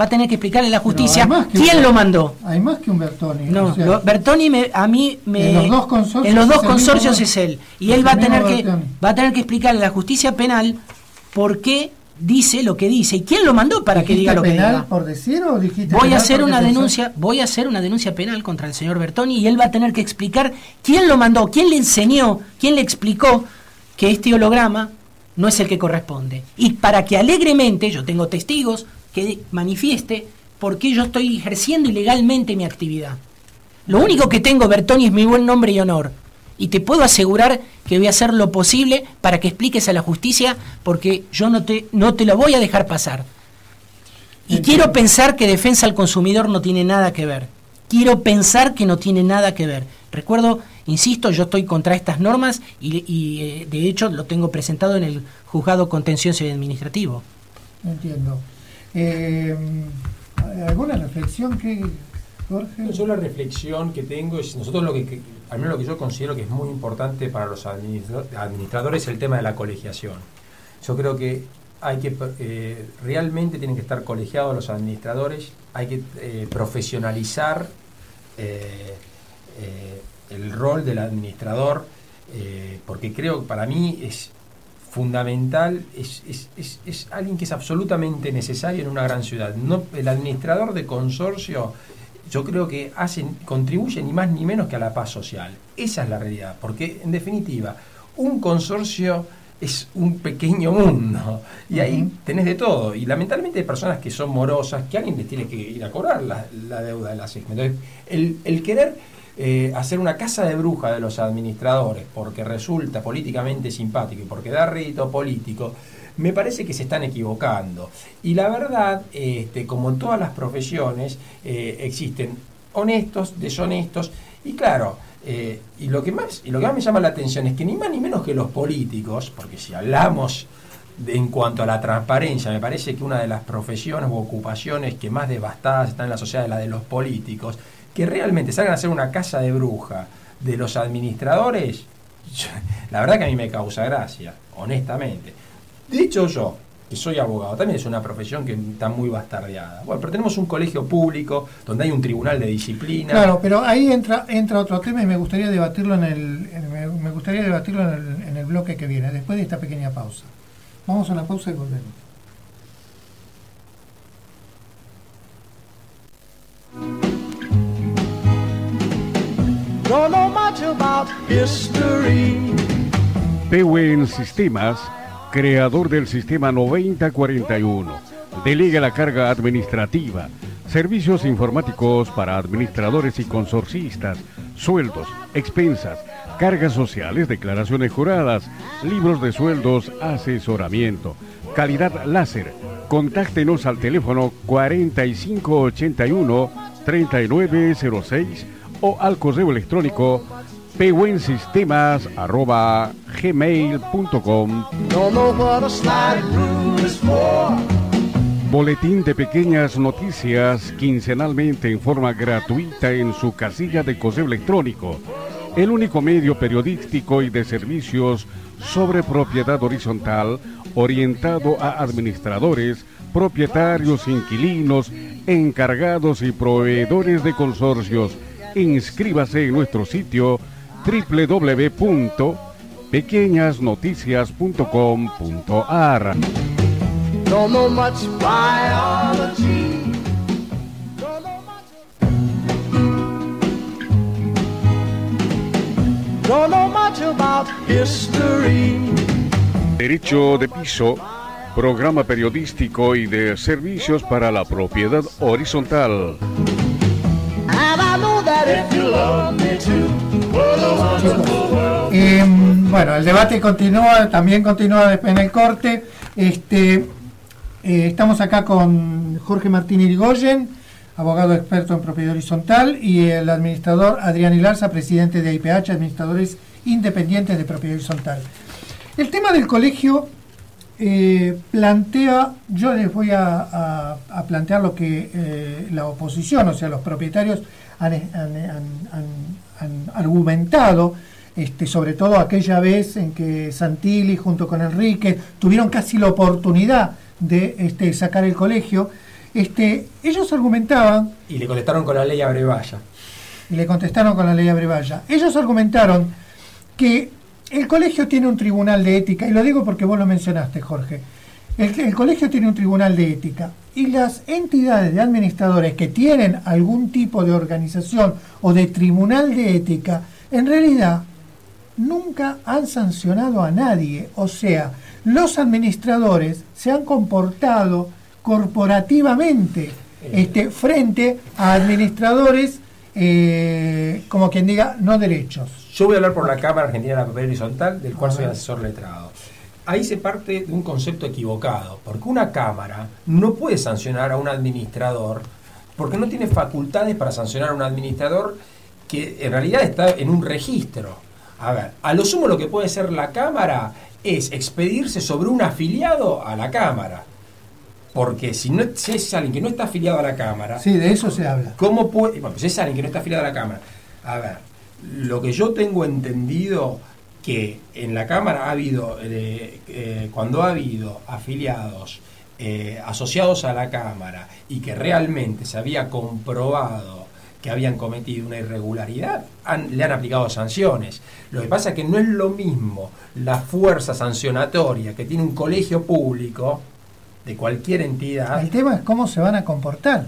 quién lo mandó. Hay más que un Bertoni. No, o sea, Bertoni en los dos consorcios es él. Y él va a tener que explicarle a la justicia penal por qué dice lo que dice y quién lo mandó para que diga lo que diga. ¿Penal por decir o dijiste? Voy a hacer una denuncia penal contra el señor Bertoni, y él va a tener que explicar quién lo mandó, quién le enseñó, quién le explicó que este holograma no es el que corresponde. Y para que alegremente, yo tengo testigos que manifieste por qué yo estoy ejerciendo ilegalmente mi actividad. Lo único que tengo, Bertoni, es mi buen nombre y honor. Y te puedo asegurar que voy a hacer lo posible para que expliques a la justicia, porque yo no te lo voy a dejar pasar. Y quiero pensar que defensa al consumidor no tiene nada que ver. Quiero pensar que no tiene nada que ver. Recuerdo, insisto, yo estoy contra estas normas y de hecho lo tengo presentado en el juzgado contencioso y administrativo. Entiendo. ¿Alguna reflexión que, Jorge? Yo la reflexión que tengo es, nosotros al menos lo que yo considero que es muy importante para los administradores es el tema de la colegiación. Yo creo que realmente tienen que estar colegiados los administradores, hay que profesionalizar el rol del administrador, porque creo que para mí es fundamental, es alguien que es absolutamente necesario en una gran ciudad. No, el administrador de consorcio, yo creo que contribuye ni más ni menos que a la paz social. Esa es la realidad, porque en definitiva, un consorcio es un pequeño mundo y ahí tenés de todo, y lamentablemente hay personas que son morosas, que alguien les tiene que ir a cobrar la deuda de la SESME. Entonces, el querer hacer una casa de bruja de los administradores porque resulta políticamente simpático y porque da rédito político, me parece que se están equivocando. Y la verdad, como en todas las profesiones, existen honestos, deshonestos, y claro, y lo que más me llama la atención es que ni más ni menos que los políticos, porque si hablamos en cuanto a la transparencia, me parece que una de las profesiones u ocupaciones que más devastadas están en la sociedad es la de los políticos, que realmente salgan a hacer una casa de bruja de los administradores, la verdad que a mí me causa gracia, honestamente. Dicho yo, que soy abogado, también es una profesión que está muy bastardeada. Bueno, pero tenemos un colegio público donde hay un tribunal de disciplina. Claro, pero ahí entra otro tema y me gustaría debatirlo en el bloque que viene, después de esta pequeña pausa. Vamos a la pausa y volvemos. Don't know much about history. Pewen Sistemas, creador del sistema 9041, delega la carga administrativa, servicios informáticos para administradores y consorcistas, sueldos, expensas, cargas sociales, declaraciones juradas, libros de sueldos, asesoramiento, calidad láser. Contáctenos al teléfono 4581-3906 o al correo electrónico pewensistemas@gmail.com. Boletín de pequeñas noticias quincenalmente en forma gratuita en su casilla de correo electrónico. El único medio periodístico y de servicios sobre propiedad horizontal orientado a administradores, propietarios, inquilinos, encargados y proveedores de consorcios. Inscríbase en nuestro sitio www.pequeñasnoticias.com.ar. Don't know much biology. Don't know much about history. Derecho de piso, programa periodístico y de servicios para la propiedad horizontal. And I know that if you love me too. Bueno, el debate también continúa en el corte. Estamos acá con Jorge Martín Irigoyen, abogado experto en propiedad horizontal, y el administrador Adrián Ilarza, presidente de IPH, Administradores Independientes de Propiedad Horizontal. El tema del colegio plantea, yo les voy a plantear lo que la oposición, o sea, los propietarios han argumentado, sobre todo aquella vez en que Santilli junto con Enrique tuvieron casi la oportunidad de sacar el colegio. Ellos argumentaban... Y le contestaron con la ley Abrevaya. Ellos argumentaron que el colegio tiene un tribunal de ética, y lo digo porque vos lo mencionaste, Jorge. El colegio tiene un tribunal de ética, y las entidades de administradores que tienen algún tipo de organización o de tribunal de ética, en realidad nunca han sancionado a nadie. O sea, los administradores se han comportado corporativamente frente a administradores, como quien diga, no derechos. Yo voy a hablar por la Cámara Argentina de la Propiedad Horizontal, del cual soy asesor letrado. Ahí se parte de un concepto equivocado, porque una Cámara no puede sancionar a un administrador, porque no tiene facultades para sancionar a un administrador que en realidad está en un registro. A ver, a lo sumo lo que puede hacer la Cámara es expedirse sobre un afiliado a la Cámara. Porque si es alguien que no está afiliado a la Cámara... Sí, de eso se habla. ¿Cómo puede...? Bueno, si es alguien que no está afiliado a la Cámara... A ver, lo que yo tengo entendido que en la Cámara ha habido... cuando ha habido afiliados asociados a la Cámara y que realmente se había comprobado que habían cometido una irregularidad, le han aplicado sanciones. Lo que pasa es que no es lo mismo la fuerza sancionatoria que tiene un colegio público de cualquier entidad. El tema es cómo se van a comportar,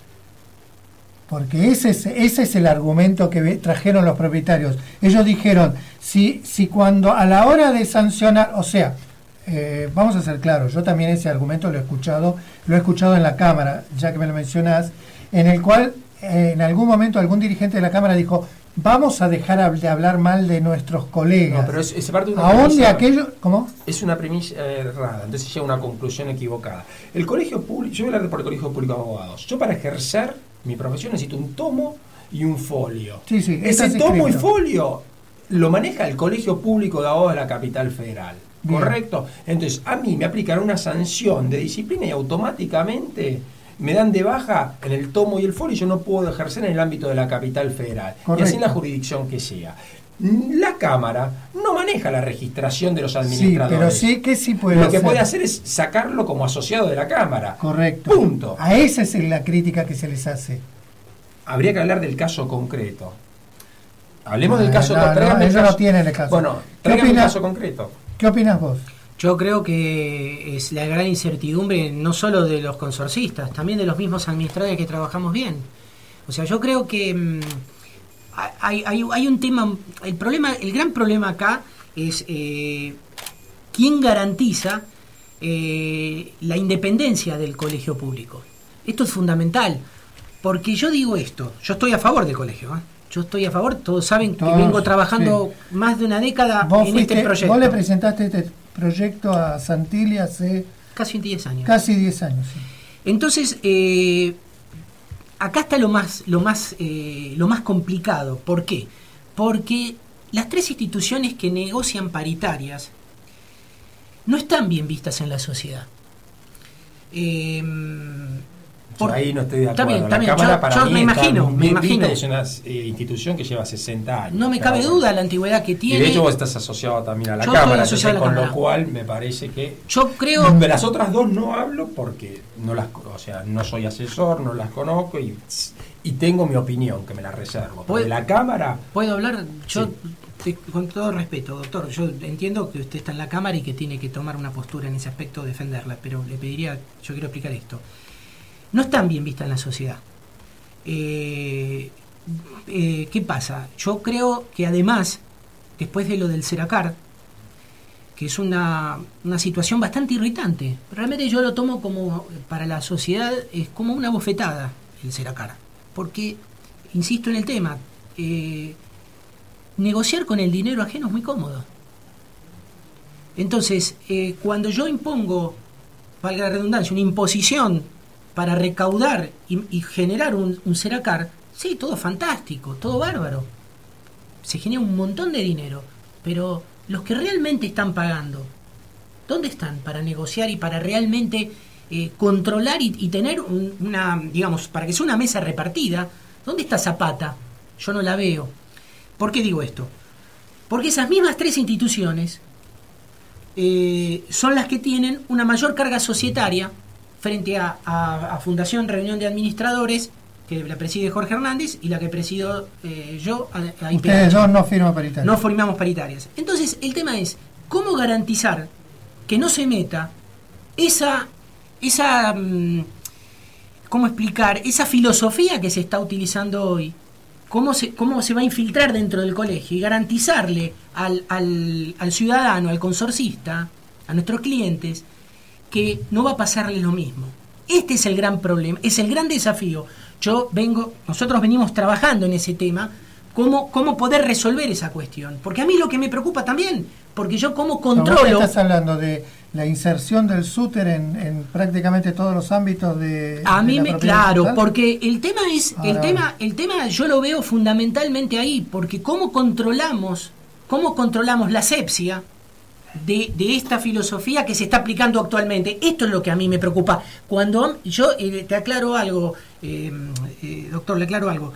porque ese es el argumento que trajeron los propietarios. Ellos dijeron, si cuando a la hora de sancionar, o sea, vamos a ser claros, yo también ese argumento lo he escuchado en la Cámara, ya que me lo mencionás, en el cual en algún momento algún dirigente de la Cámara dijo, vamos a dejar de hablar mal de nuestros colegas. No, pero es parte de una aún premisa, de aquello, ¿cómo? Es una premisa errada, entonces llega a una conclusión equivocada. El colegio público, yo voy a hablar por el Colegio Público de Abogados. Yo para ejercer mi profesión necesito un tomo y un folio. Sí, ese tomo y folio lo maneja el Colegio Público de Abogados de la Capital Federal. Bien. ¿Correcto? Entonces, a mí me aplican una sanción de disciplina y automáticamente me dan de baja en el tomo y el folio y yo no puedo ejercer en el ámbito de la Capital Federal. Correcto. Y así en la jurisdicción que sea. La Cámara no maneja la registración de los administradores. Sí, pero sí que sí puede hacer. Lo que puede hacer es sacarlo como asociado de la Cámara. Correcto. Punto. A esa es la crítica que se les hace. Habría que hablar del caso concreto. Hablemos del caso concreto. Ellos no tienen el caso. Bueno, tráigame el caso concreto. ¿Qué opinas vos? Yo creo que es la gran incertidumbre no solo de los consorcistas, también de los mismos administradores que trabajamos bien. O sea, yo creo que hay un tema, el gran problema acá es quién garantiza la independencia del colegio público. Esto es fundamental, porque yo digo esto, yo estoy a favor del colegio, yo estoy a favor, todos saben que vengo trabajando más de una década en este proyecto. Vos le presentaste este proyecto a Santilli hace... Casi 10 años. Casi 10 años, sí. Entonces, acá está lo más complicado. ¿Por qué? Porque las tres instituciones que negocian paritarias no están bien vistas en la sociedad. Ahí no estoy de acuerdo. Está bien. Yo me imagino. Es una institución que lleva 60 años. No me cabe duda la antigüedad que tiene. Y de hecho vos estás asociado también a la Cámara, con lo cual me parece que... Yo creo... De las otras dos no hablo porque no soy asesor, no las conozco y tengo mi opinión que me la reservo. De la Cámara... ¿Puedo hablar? Yo, con todo respeto, doctor, yo entiendo que usted está en la Cámara y que tiene que tomar una postura en ese aspecto, defenderla, pero le pediría, yo quiero explicar esto. No están bien vistas en la sociedad. ¿Qué pasa? Yo creo que además, después de lo del Seracar, que es una situación bastante irritante, realmente yo lo tomo como, para la sociedad, es como una bofetada el Seracar. Porque, insisto en el tema, negociar con el dinero ajeno es muy cómodo. Entonces, cuando yo impongo, valga la redundancia, una imposición para recaudar y generar un Seracar, sí, todo fantástico, todo bárbaro. Se genera un montón de dinero, pero los que realmente están pagando, ¿dónde están para negociar y para realmente controlar y tener digamos, para que sea una mesa repartida? ¿Dónde está Zapata? Yo no la veo. ¿Por qué digo esto? Porque esas mismas tres instituciones son las que tienen una mayor carga societaria frente a Fundación Reunión de Administradores, que la preside Jorge Hernández, y la que presido yo. Ustedes dos no firman paritarias. No formamos paritarias. Entonces, el tema es, ¿cómo garantizar que no se meta esa ¿cómo explicar? Esa filosofía que se está utilizando hoy, cómo se va a infiltrar dentro del colegio y garantizarle al ciudadano, al consorcista, a nuestros clientes que no va a pasarles lo mismo. Este es el gran problema, es el gran desafío. Nosotros venimos trabajando en ese tema, cómo poder resolver esa cuestión. Porque a mí lo que me preocupa también, porque yo cómo controlo... ¿Estás hablando de la inserción del SUTER en prácticamente todos los ámbitos de... A mí claro, estatal? Porque el tema yo lo veo fundamentalmente ahí, porque cómo controlamos la asepsia de esta filosofía que se está aplicando actualmente. Esto es lo que a mí me preocupa. Cuando yo te aclaro algo, doctor, le aclaro algo.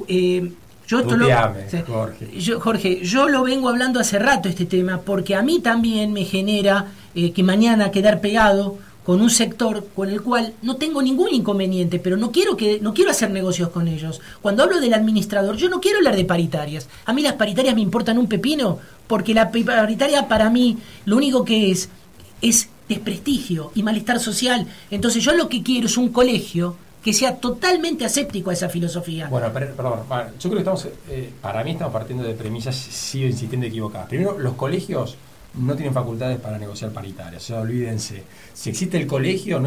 Jorge, yo lo vengo hablando hace rato este tema, porque a mí también me genera que mañana quedar pegado con un sector con el cual no tengo ningún inconveniente, pero no quiero hacer negocios con ellos. Cuando hablo del administrador, yo no quiero hablar de paritarias. A mí las paritarias me importan un pepino, porque la paritaria para mí lo único que es desprestigio y malestar social. Entonces yo lo que quiero es un colegio que sea totalmente aséptico a esa filosofía. Bueno, perdón, yo creo que para mí estamos partiendo de premisas, sigo insistiendo, equivocadas. Primero, los colegios no tienen facultades para negociar paritarias, o sea, olvídense. Si existe el colegio,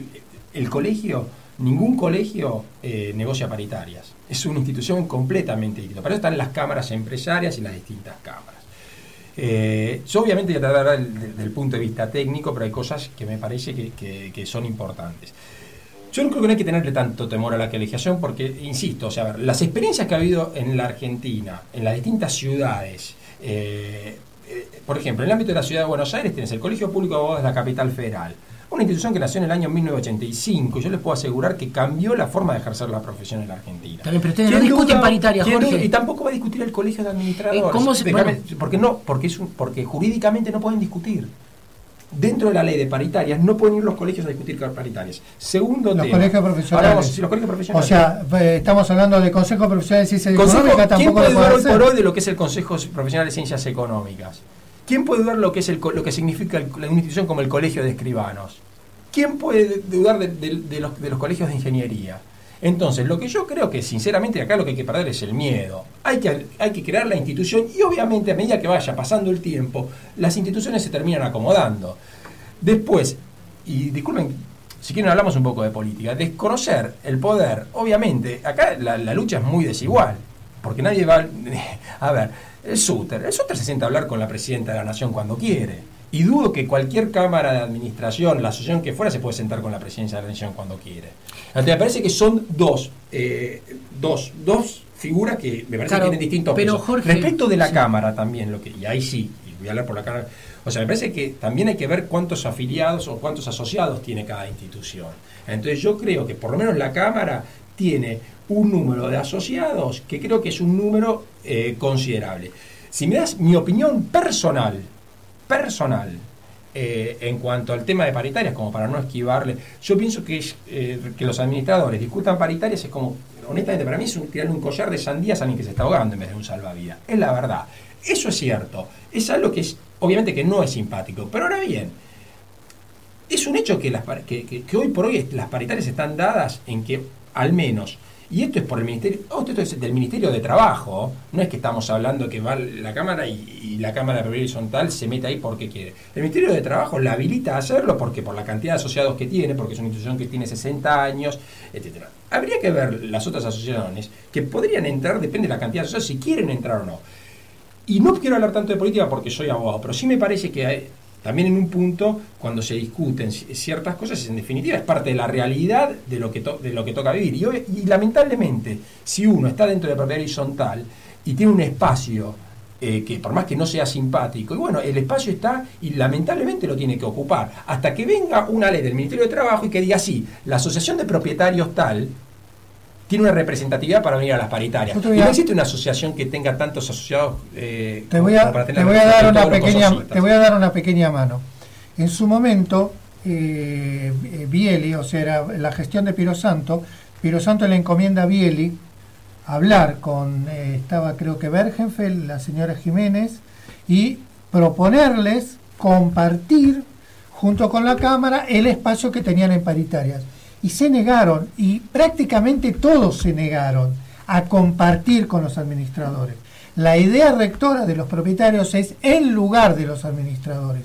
ningún colegio negocia paritarias. Es una institución completamente distinta. Para eso están las cámaras empresarias y las distintas cámaras. Yo obviamente voy a tratar del punto de vista técnico, pero hay cosas que me parece que son importantes. Yo no creo que no hay que tenerle tanto temor a la colegiación porque, insisto, o sea, las experiencias que ha habido en la Argentina, en las distintas ciudades, por ejemplo, en el ámbito de la ciudad de Buenos Aires tienes el Colegio Público de Abogados de la Capital Federal, una institución que nació en el año 1985, y yo les puedo asegurar que cambió la forma de ejercer la profesión en la Argentina. También, pero ustedes no discuten paritaria, Jorge. Y tampoco va a discutir el Colegio de Administradores. Porque jurídicamente no pueden discutir. Dentro de la ley de paritarias no pueden ir los colegios a discutir paritarias. Segundo tema. Colegios profesionales. Los colegios profesionales. O sea, estamos hablando de Consejo Profesional de Ciencias Económicas. ¿Quién puede dudar hoy por hoy de lo que es el Consejo Profesional de Ciencias Económicas? ¿Quién puede dudar lo que significa una institución como el Colegio de Escribanos? ¿Quién puede dudar de los colegios de ingeniería? Entonces, lo que yo creo que sinceramente acá lo que hay que perder es el miedo. Hay que crear la institución y obviamente a medida que vaya pasando el tiempo, las instituciones se terminan acomodando. Después, y disculpen, si quieren hablamos un poco de política, desconocer el poder, obviamente, acá la lucha es muy desigual, porque nadie va... A ver, el SUTER se sienta a hablar con la presidenta de la Nación cuando quiere. Y dudo que cualquier cámara de administración, la asociación que fuera, se puede sentar con la presidencia de la Nación cuando quiere. Entonces, me parece que son dos figuras que me parece que tienen distintos pesos. Jorge, respecto de la Cámara también, y ahí sí, y voy a hablar por la Cámara, o sea, me parece que también hay que ver cuántos afiliados o cuántos asociados tiene cada institución. Entonces yo creo que por lo menos la Cámara tiene un número de asociados que creo que es un número considerable. Si me das mi opinión personal, en cuanto al tema de paritarias, como para no esquivarle, yo pienso que los administradores discutan paritarias es como, honestamente para mí es tirarle un collar de sandías a alguien que se está ahogando en vez de un salvavidas. Es la verdad, eso es cierto, es algo que es obviamente que no es simpático, pero ahora bien, es un hecho que hoy por hoy las paritarias están dadas en que al menos, y esto es por el Ministerio, esto es del Ministerio de Trabajo, no es que estamos hablando que va la Cámara y la Cámara de Previsión Horizontal se mete ahí porque quiere. El Ministerio de Trabajo la habilita a hacerlo porque por la cantidad de asociados que tiene, porque es una institución que tiene 60 años, etcétera. Habría que ver las otras asociaciones que podrían entrar, depende de la cantidad de asociados, si quieren entrar o no. Y no quiero hablar tanto de política porque soy abogado, pero sí me parece que también en un punto, cuando se discuten ciertas cosas, en definitiva es parte de la realidad de lo que toca vivir. Y lamentablemente, si uno está dentro de la propiedad horizontal y tiene un espacio que por más que no sea simpático, y bueno, el espacio está y lamentablemente lo tiene que ocupar, hasta que venga una ley del Ministerio de Trabajo y que diga, sí, la asociación de propietarios tal tiene una representatividad para venir a las paritarias. Y no existe una asociación que tenga tantos asociados. Te voy a dar una pequeña mano. En su momento, Bieli, o sea, era la gestión de Piro Santo le encomienda a Bieli hablar con, estaba creo que Bergenfeld, la señora Jiménez, y proponerles compartir junto con la Cámara el espacio que tenían en paritarias. Y se negaron, y prácticamente todos se negaron a compartir con los administradores. La idea rectora de los propietarios es en lugar de los administradores.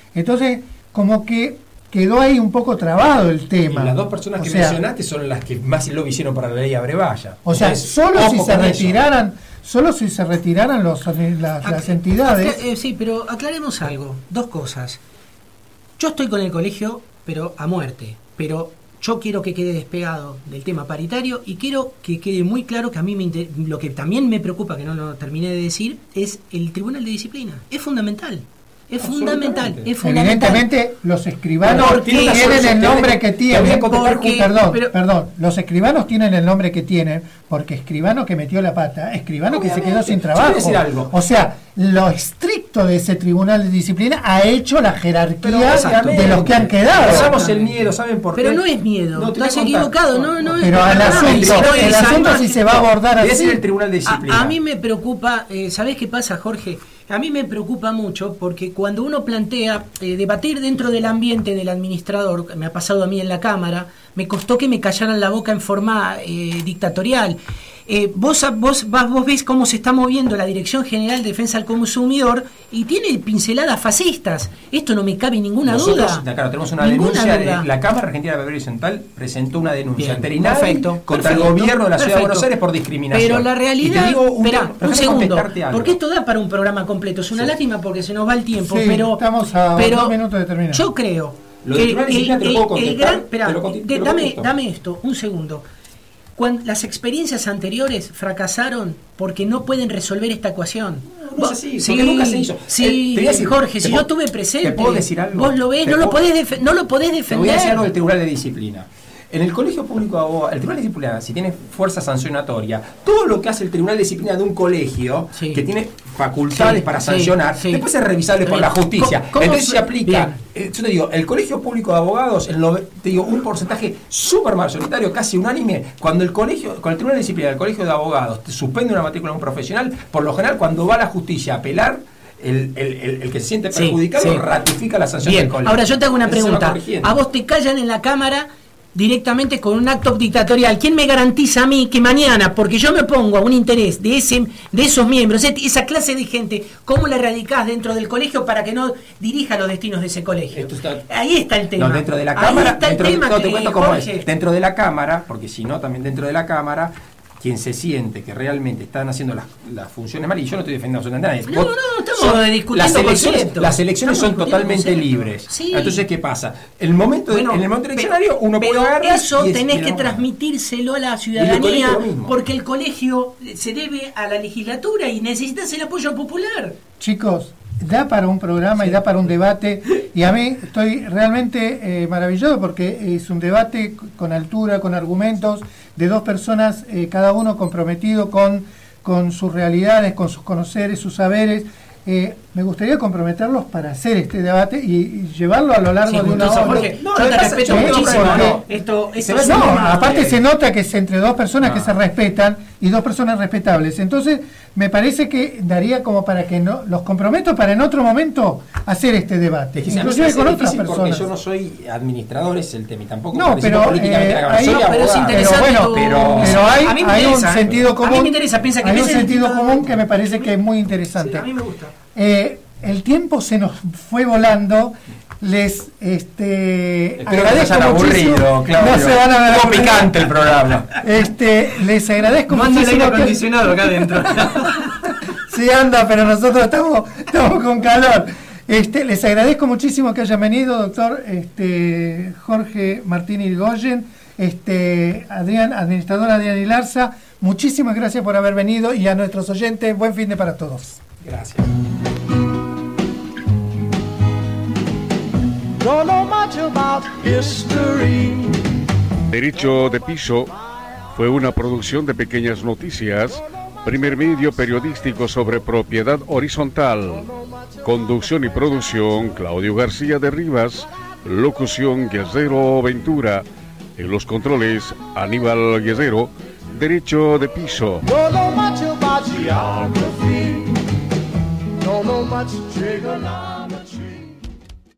Entonces, como que quedó ahí un poco trabado el tema. Y las dos personas que mencionaste son las que más lo hicieron para la ley Abrevaya. O sea, solo si se retiraran las entidades. Sí, pero aclaremos algo, dos cosas. Yo estoy con el colegio, pero a muerte, pero yo quiero que quede despegado del tema paritario y quiero que quede muy claro que a mí lo que también me preocupa, que no lo terminé de decir, es el Tribunal de Disciplina. Es fundamental. Es fundamental. Evidentemente, los escribanos tienen el nombre que tienen. Perdón, los escribanos tienen el nombre que tienen porque escribano que metió la pata, escribano que se quedó sin trabajo. Decir algo. O sea, lo estricto de ese Tribunal de Disciplina ha hecho la jerarquía de los que han quedado. Pasamos el miedo, ¿saben por qué? Pero no es miedo, estás equivocado. No, pero el asunto si se va a abordar así. El Tribunal de Disciplina. A mí me preocupa, ¿sabés qué pasa, Jorge? A mí me preocupa mucho porque cuando uno plantea debatir dentro del ambiente del administrador, me ha pasado a mí en la Cámara, me costó que me callaran la boca en forma dictatorial. Vos ves cómo se está moviendo la Dirección General de Defensa del Consumidor y tiene pinceladas fascistas. Esto no me cabe ninguna duda. Claro, tenemos una denuncia. La Cámara Argentina de la Beber Horizontal presentó una denuncia contra el gobierno de la Ciudad de Buenos Aires por discriminación. Pero la realidad. Espera, un segundo. Porque esto da para un programa completo. Es una lástima porque se nos va el tiempo. Sí, pero estamos a 2 minutos de terminar. Yo creo. Dame esto, un segundo. Cuando las experiencias anteriores fracasaron porque no pueden resolver esta ecuación. No es así, porque nunca se hizo. Sí, Jorge, si yo estuve presente, ¿te puedo decir algo? Vos lo ves, no lo podés defender. Te voy a decir algo del Tribunal de Disciplina. En el Colegio Público de Abogados, el Tribunal de Disciplina, si tiene fuerza sancionatoria, todo lo que hace el Tribunal de Disciplina de un colegio, que tiene facultades para sancionar, después es revisable por la justicia. Entonces se aplica, yo te digo, el Colegio Público de Abogados, un porcentaje súper mayoritario, casi unánime, cuando el Tribunal de Disciplina del Colegio de Abogados te suspende una matrícula de un profesional, por lo general cuando va a la justicia a apelar, el que se siente perjudicado ratifica la sanción del colegio. Ahora yo te hago una pregunta. A vos te callan en la Cámara directamente con un acto dictatorial. ¿Quién me garantiza a mí que mañana, porque yo me pongo a un interés de esos miembros, esa clase de gente, cómo la radicás dentro del colegio para que no dirija los destinos de ese colegio? Ahí está el tema. No, dentro de la Cámara, te cuento cómo es. Dentro de la Cámara, porque si no, también dentro de la Cámara, quien se siente que realmente están haciendo las funciones mal, y yo no estoy defendiendo absolutamente a nadie. Estamos discutiendo las elecciones son totalmente libres. Sí. Entonces, ¿qué pasa? En el momento eleccionario uno puede agarrar. Eso tenés que transmitírselo a la ciudadanía, porque el colegio se debe a la legislatura y necesitas el apoyo popular. Chicos, da para un programa y da para un debate, y a mí estoy realmente maravillado porque es un debate con altura, con argumentos de dos personas, cada uno comprometido con sus realidades, con sus conoceres, sus saberes. Me gustaría comprometerlos para hacer este debate y llevarlo a lo largo de una hora. Yo te respeto muchísimo. Aparte se nota que es entre dos personas que se respetan y dos personas respetables. Entonces me parece que daría como para que los comprometo para en otro momento hacer este debate. Inclusive con otras personas. Porque yo no soy administrador, es el tema, y tampoco pero hay un sentido común. A mí me interesa, piensa que hay un sentido común que me parece que es muy interesante. A mí me gusta. El tiempo se nos fue volando. Les agradezco muchísimo. Claudio. No se van a ver. Muy picante el programa. Les agradezco muchísimo. Manda el aire acondicionado acá adentro. Sí anda, pero nosotros estamos con calor. Les agradezco muchísimo que hayan venido, doctor Jorge Martín Irigoyen, administrador Adrián Ilarza. Muchísimas gracias por haber venido, y a nuestros oyentes, buen fin de para todos. Gracias. Don't know much about history. Derecho de Piso fue una producción de Pequeñas Noticias, primer medio periodístico sobre propiedad horizontal. Conducción y producción, Claudio García de Rivas. Locución, Guerrero Ventura. En los controles, Aníbal Guerrero. Derecho de Piso. Don't know much about geography. Don't know much trigonometry.